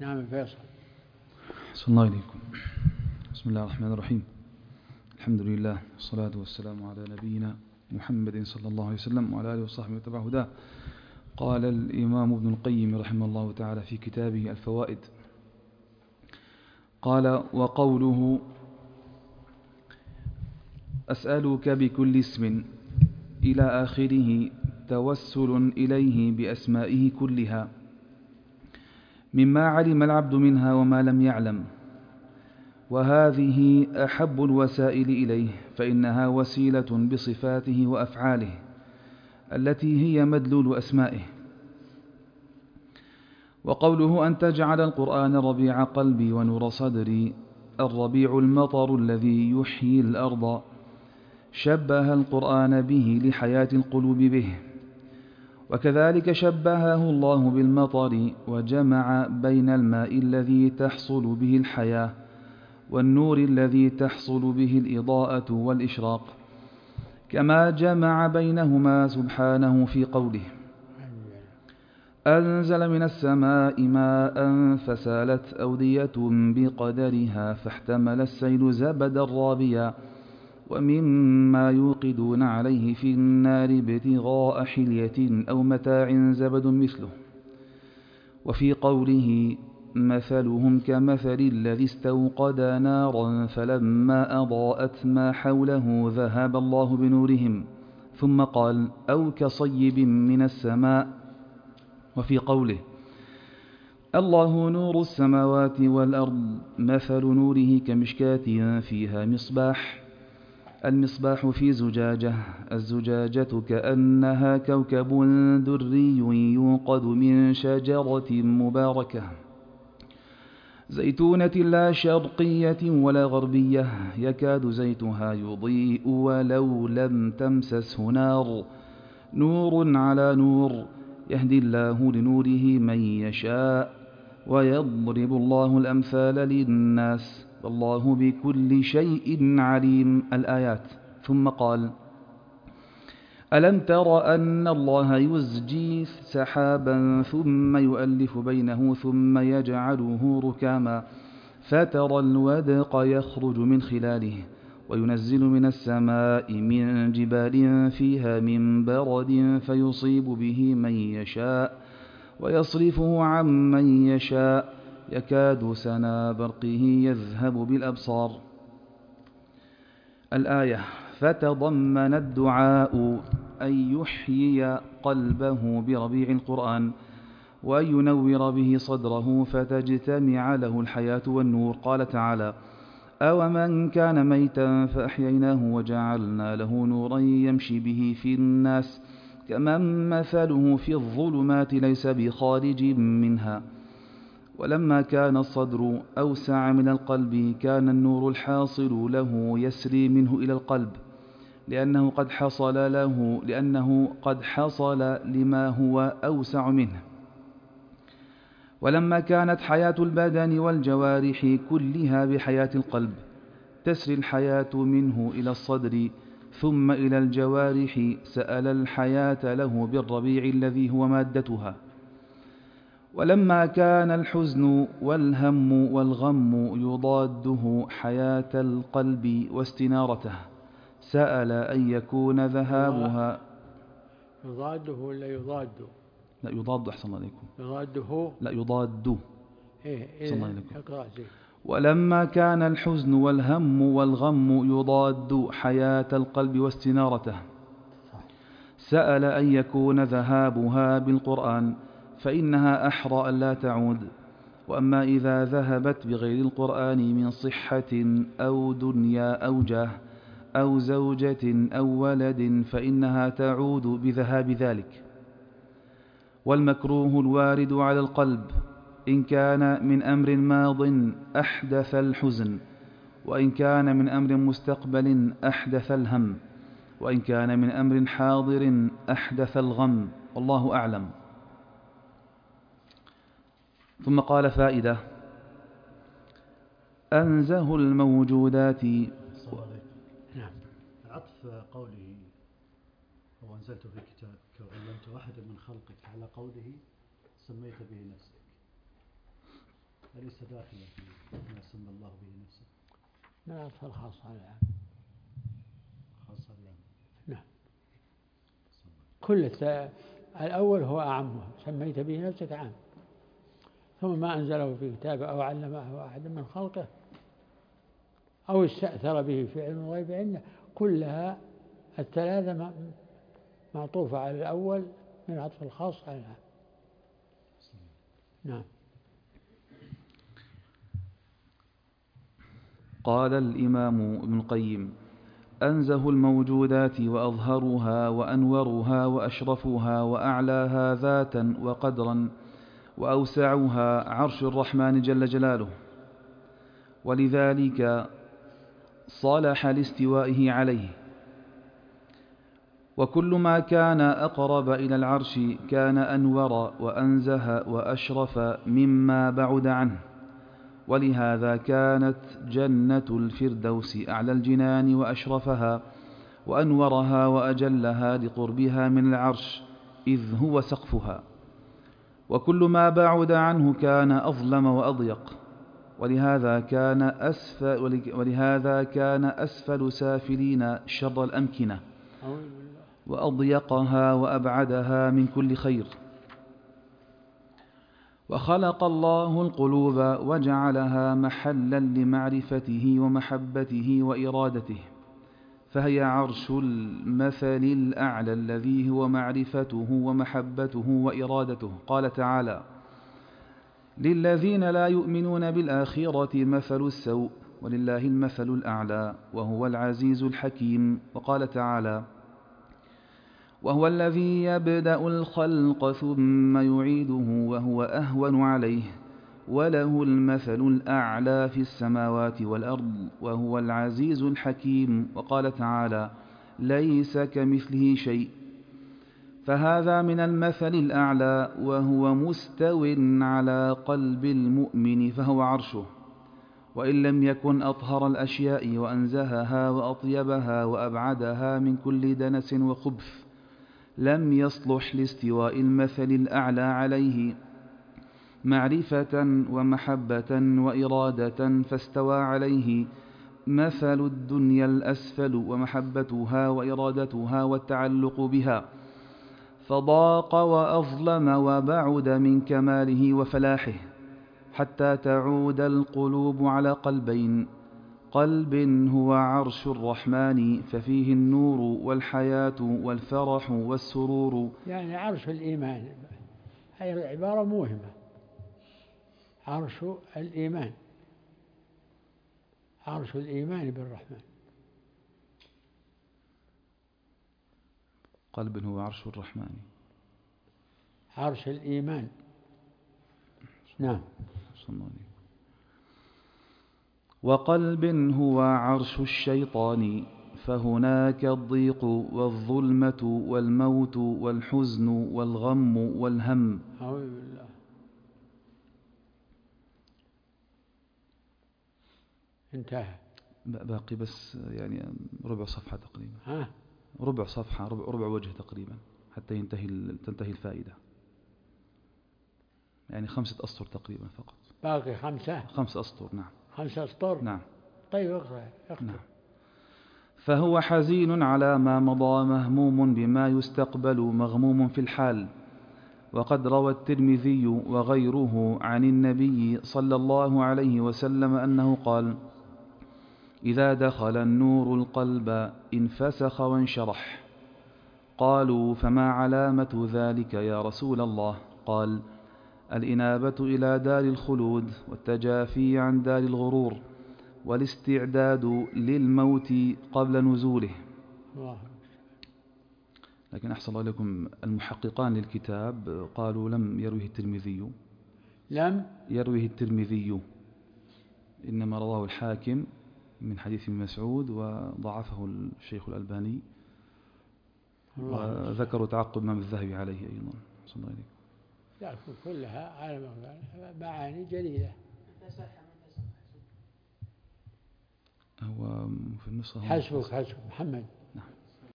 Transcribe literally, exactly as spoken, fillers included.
نعم فيصل. صلى الله عليكم. بسم الله الرحمن الرحيم. الحمد لله والصلاة والسلام على نبينا محمد صلى الله عليه وسلم وعلى آله وصحبه وتبع هداه. قال الإمام ابن القيم رحمه الله تعالى في كتابه الفوائد، قال: وقوله أسألك بكل اسم إلى آخره توسل إليه بأسمائه كلها مما علم العبد منها وما لم يعلم، وهذه أحب الوسائل إليه، فإنها وسيلة بصفاته وأفعاله التي هي مدلول أسمائه. وقوله أن تجعل القرآن ربيع قلبي ونور صدري، الربيع المطر الذي يحيي الأرض، شبه القرآن به لحياة القلوب به، وكذلك شبهه الله بالمطر وجمع بين الماء الذي تحصل به الحياة والنور الذي تحصل به الإضاءة والإشراق، كما جمع بينهما سبحانه في قوله: أنزل من السماء ماء فسالت أودية بقدرها فاحتمل السيل زبدا رابيا، ومما يوقدون عليه في النار ابتغاء حلية أو متاع زبد مثله. وفي قوله: مثلهم كمثل الذي استوقد نارا فلما أضاءت ما حوله ذهب الله بنورهم، ثم قال: أو كصيب من السماء. وفي قوله: الله نور السماوات والأرض، مثل نوره كمشكاة فيها مصباح، المصباح في زجاجة، الزجاجة كأنها كوكب دري يوقد من شجرة مباركة زيتونة لا شرقية ولا غربية، يكاد زيتها يضيء ولو لم تمسسه نار، نور على نور، يهدي الله لنوره من يشاء، ويضرب الله الأمثال للناس، والله بكل شيء عليم. الآيات. ثم قال: ألم تر أن الله يزجي سحابا ثم يؤلف بينه ثم يجعله ركاما فترى الودق يخرج من خلاله وينزل من السماء من جبال فيها من برد فيصيب به من يشاء ويصرفه عن من يشاء يكاد سنا برقه يذهب بالأبصار. الآية. فتضمن الدعاء أن يحيي قلبه بربيع القرآن وأن ينور به صدره فتجتمع له الحياة والنور. قال تعالى: أومن كان ميتا فأحييناه وجعلنا له نورا يمشي به في الناس كمن مثله في الظلمات ليس بخارج منها. ولما كان الصدر أوسع من القلب كان النور الحاصل له يسري منه إلى القلب، لأنه قد حصل له لأنه قد حصل لما هو أوسع منه. ولما كانت حياة البدن والجوارح كلها بحياة القلب تسري الحياة منه إلى الصدر ثم إلى الجوارح، سأل الحياة له بالربيع الذي هو مادتها. ولما كان الحزن والهم والغم يضاده حياة القلب واستنارته، سأل أن يكون ذهابها. يضاده ولا يضاد؟ لا يضاد. أحسن الله عليكم. يضاده. لا يضاد. إيه أحسن الله عليكم. اقرأ زي. ولما كان الحزن والهم والغم يضاد حياة القلب واستنارته، سأل أن يكون ذهابها بالقرآن، فإنها أحرى أن لا تعود. وأما إذا ذهبت بغير القرآن من صحة أو دنيا أو جاه أو زوجة أو ولد فإنها تعود بذهاب ذلك. والمكروه الوارد على القلب إن كان من أمر ماض أحدث الحزن، وإن كان من أمر مستقبل أحدث الهم، وإن كان من أمر حاضر أحدث الغم، والله أعلم. ثم قال: فائدة: أنزه الموجودات. نعم. عطف قوله وأنزلت في كتابك وعلمت واحدا من خلقك على قوله سميت به نفسك، أليس داخلا في ما سمى الله به نفسه؟ من العطف الخاص على العام. خاصة الآن. نعم. كل الت... الأول هو أعمها، سميت به نفسك عام، ثم ما أنزله في كتابه أو علمه أحد من خلقه أو استأثر به في علم الغيب عنده، كلها الثلاثة معطوفة على الأول من العطف الخاص على العام. نعم. قال الإمام ابن القيم: أنزه الموجودات وأظهرها وأنورها وأشرفها وأعلاها ذاتا وقدرا وأوسعها عرش الرحمن جل جلاله، ولذلك صالح لاستوائه عليه. وكل ما كان أقرب إلى العرش كان أنور وأنزه وأشرف مما بعد عنه، ولهذا كانت جنة الفردوس أعلى الجنان وأشرفها وأنورها وأجلها لقربها من العرش إذ هو سقفها. وكل ما بعد عنه كان أظلم وأضيق، ولهذا كان أسفل, ولهذا كان أسفل سافلين شر الأمكنة وأضيقها وأبعدها من كل خير. وخلق الله القلوب وجعلها محلا لمعرفته ومحبته وإرادته، فهي عرش المثل الأعلى الذي هو معرفته ومحبته وإرادته. قال تعالى: للذين لا يؤمنون بالآخرة مثل السوء ولله المثل الأعلى وهو العزيز الحكيم. وقال تعالى: وهو الذي يبدأ الخلق ثم يعيده وهو أهون عليه وله المثل الأعلى في السماوات والأرض وهو العزيز الحكيم. وقال تعالى: ليس كمثله شيء، فهذا من المثل الأعلى وهو مستو على قلب المؤمن فهو عرشه، وإن لم يكن أطهر الأشياء وأنزهها وأطيبها وأبعدها من كل دنس وخبث لم يصلح لاستواء المثل الأعلى عليه معرفة ومحبة وإرادة، فاستوى عليه مثل الدنيا الأسفل ومحبتها وإرادتها والتعلق بها، فضاق وأظلم وبعد من كماله وفلاحه، حتى تعود القلوب على قلبين: قلب هو عرش الرحمن ففيه النور والحياة والفرح والسرور. يعني عرش الإيمان، هذه العبارة موهمة. عرش الإيمان، عرش الإيمان بالرحمن. قلب هو عرش الرحمن، عرش الإيمان. نعم. وقلب هو عرش الشيطان فهناك الضيق والظلمة والموت والحزن والغم والهم. أعوذ بالله. انتهى. باقي بس يعني ربع صفحة تقريبا. ها؟ ربع صفحة، ربع, ربع وجه تقريبا حتى ينتهي تنتهي الفائدة، يعني خمسة أسطر تقريبا فقط. باقي خمسة. خمسة أسطر. نعم. خمسة أسطر. نعم. طيب اقرأ. نعم. فهو حزين على ما مضى مهموم بما يستقبل مغموم في الحال. وقد روى الترمذي وغيره عن النبي صلى الله عليه وسلم أنه قال: إذا دخل النور القلب انفسخ وانشرح. قالوا: فما علامة ذلك يا رسول الله؟ قال: الإنابة إلى دار الخلود والتجافي عن دار الغرور والاستعداد للموت قبل نزوله. الله. لكن أحسن الله لكم، المحققان للكتاب قالوا لم يروه الترمذي، لم يروه الترمذي، إنما رواه الحاكم من حديث ابن مسعود وضعفه الشيخ الألباني، وذكروا تعقب الإمام الذهبي عليه أيضا. صلى الله عليه. لا كلها على معاني جليلة. هو في النسخة حسبك حسبك محمد.